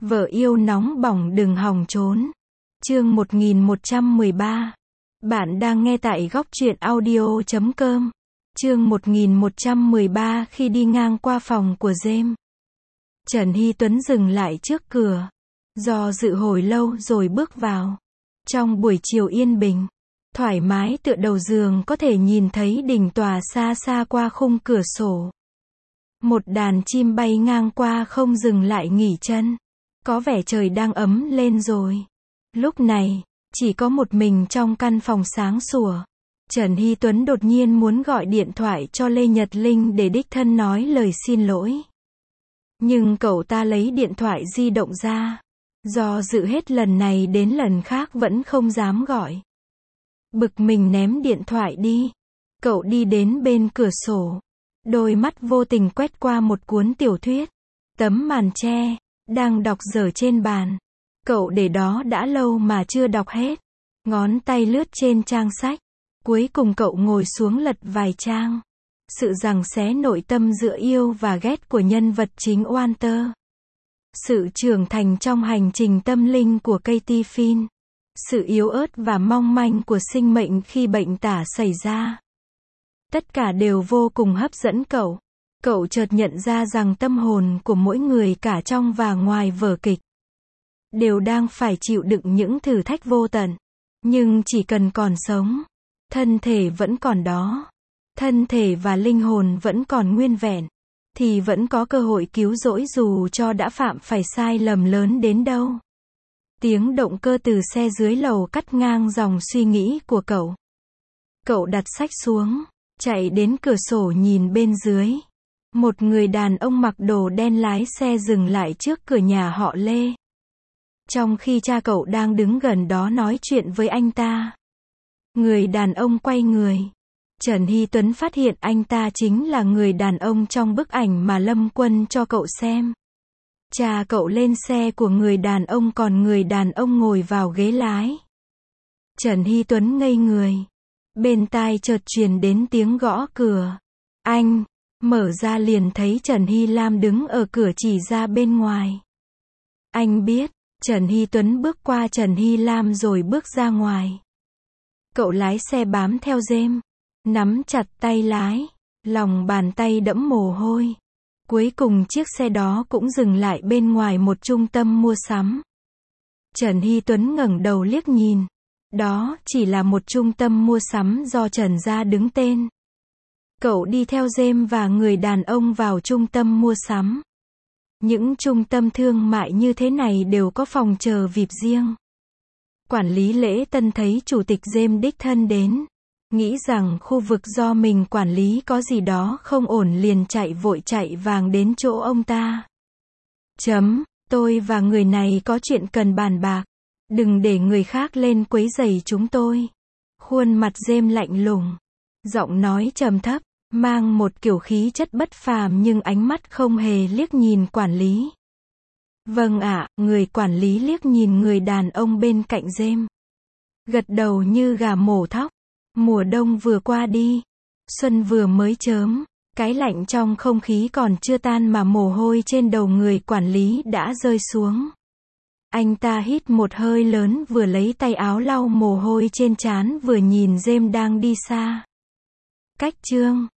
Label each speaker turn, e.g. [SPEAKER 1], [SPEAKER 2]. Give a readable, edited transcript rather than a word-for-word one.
[SPEAKER 1] Vợ yêu nóng bỏng đừng hòng trốn. Chương 1113. Bạn đang nghe tại góc truyện audio.com. Chương 1113 khi đi ngang qua phòng của James. Trần Hy Tuấn dừng lại trước cửa. Do dự hồi lâu rồi bước vào. Trong buổi chiều yên bình, thoải mái tựa đầu giường có thể nhìn thấy đỉnh tòa xa xa qua khung cửa sổ. Một đàn chim bay ngang qua không dừng lại nghỉ chân. Có vẻ trời đang ấm lên rồi. Lúc này, chỉ có một mình trong căn phòng sáng sủa. Trần Hy Tuấn đột nhiên muốn gọi điện thoại cho Lê Nhật Linh để đích thân nói lời xin lỗi. Nhưng cậu ta lấy điện thoại di động ra. Do dự hết lần này đến lần khác vẫn không dám gọi. Bực mình ném điện thoại đi. Cậu đi đến bên cửa sổ. Đôi mắt vô tình quét qua một cuốn tiểu thuyết. Tấm màn tre đang đọc dở trên bàn. Cậu để đó đã lâu mà chưa đọc hết. Ngón tay lướt trên trang sách. Cuối cùng cậu ngồi xuống lật vài trang. Sự giằng xé nội tâm giữa yêu và ghét của nhân vật chính Walter. Sự trưởng thành trong hành trình tâm linh của Katie Finn. Sự yếu ớt và mong manh của sinh mệnh khi bệnh tả xảy ra. Tất cả đều vô cùng hấp dẫn cậu. Cậu chợt nhận ra rằng tâm hồn của mỗi người cả trong và ngoài vở kịch đều đang phải chịu đựng những thử thách vô tận. Nhưng chỉ cần còn sống, thân thể vẫn còn đó, thân thể và linh hồn vẫn còn nguyên vẹn, thì vẫn có cơ hội cứu rỗi dù cho đã phạm phải sai lầm lớn đến đâu. Tiếng động cơ từ xe dưới lầu cắt ngang dòng suy nghĩ của cậu. Cậu đặt sách xuống, chạy đến cửa sổ nhìn bên dưới. Một người đàn ông mặc đồ đen lái xe dừng lại trước cửa nhà họ Lê. Trong khi cha cậu đang đứng gần đó nói chuyện với anh ta. Người đàn ông quay người. Trần Hy Tuấn phát hiện anh ta chính là người đàn ông trong bức ảnh mà Lâm Quân cho cậu xem. Cha cậu lên xe của người đàn ông còn người đàn ông ngồi vào ghế lái. Trần Hy Tuấn ngây người. Bên tai chợt truyền đến tiếng gõ cửa. Anh. Mở ra liền thấy Trần Hy Lam đứng ở cửa chỉ ra bên ngoài. Anh biết. Trần Hy Tuấn bước qua Trần Hy Lam rồi bước ra ngoài. Cậu lái xe bám theo James. Nắm chặt tay lái. Lòng bàn tay đẫm mồ hôi. Cuối cùng chiếc xe đó cũng dừng lại bên ngoài một trung tâm mua sắm. Trần Hy Tuấn ngẩng đầu liếc nhìn. Đó chỉ là một trung tâm mua sắm do Trần gia đứng tên. Cậu đi theo James và người đàn ông vào trung tâm mua sắm. Những trung tâm thương mại như thế này đều có phòng chờ VIP riêng. Quản lý lễ tân thấy chủ tịch James đích thân đến. Nghĩ rằng khu vực do mình quản lý có gì đó không ổn liền chạy vàng đến chỗ ông ta. Tôi và người này có chuyện cần bàn bạc. Đừng để người khác lên quấy rầy chúng tôi. Khuôn mặt James lạnh lùng. Giọng nói trầm thấp, mang một kiểu khí chất bất phàm nhưng ánh mắt không hề liếc nhìn quản lý. Vâng ạ, người quản lý liếc nhìn người đàn ông bên cạnh James. Gật đầu như gà mổ thóc. Mùa đông vừa qua đi. Xuân vừa mới chớm. Cái lạnh trong không khí còn chưa tan mà mồ hôi trên đầu người quản lý đã rơi xuống. Anh ta hít một hơi lớn vừa lấy tay áo lau mồ hôi trên trán vừa nhìn James đang đi xa. Cách chương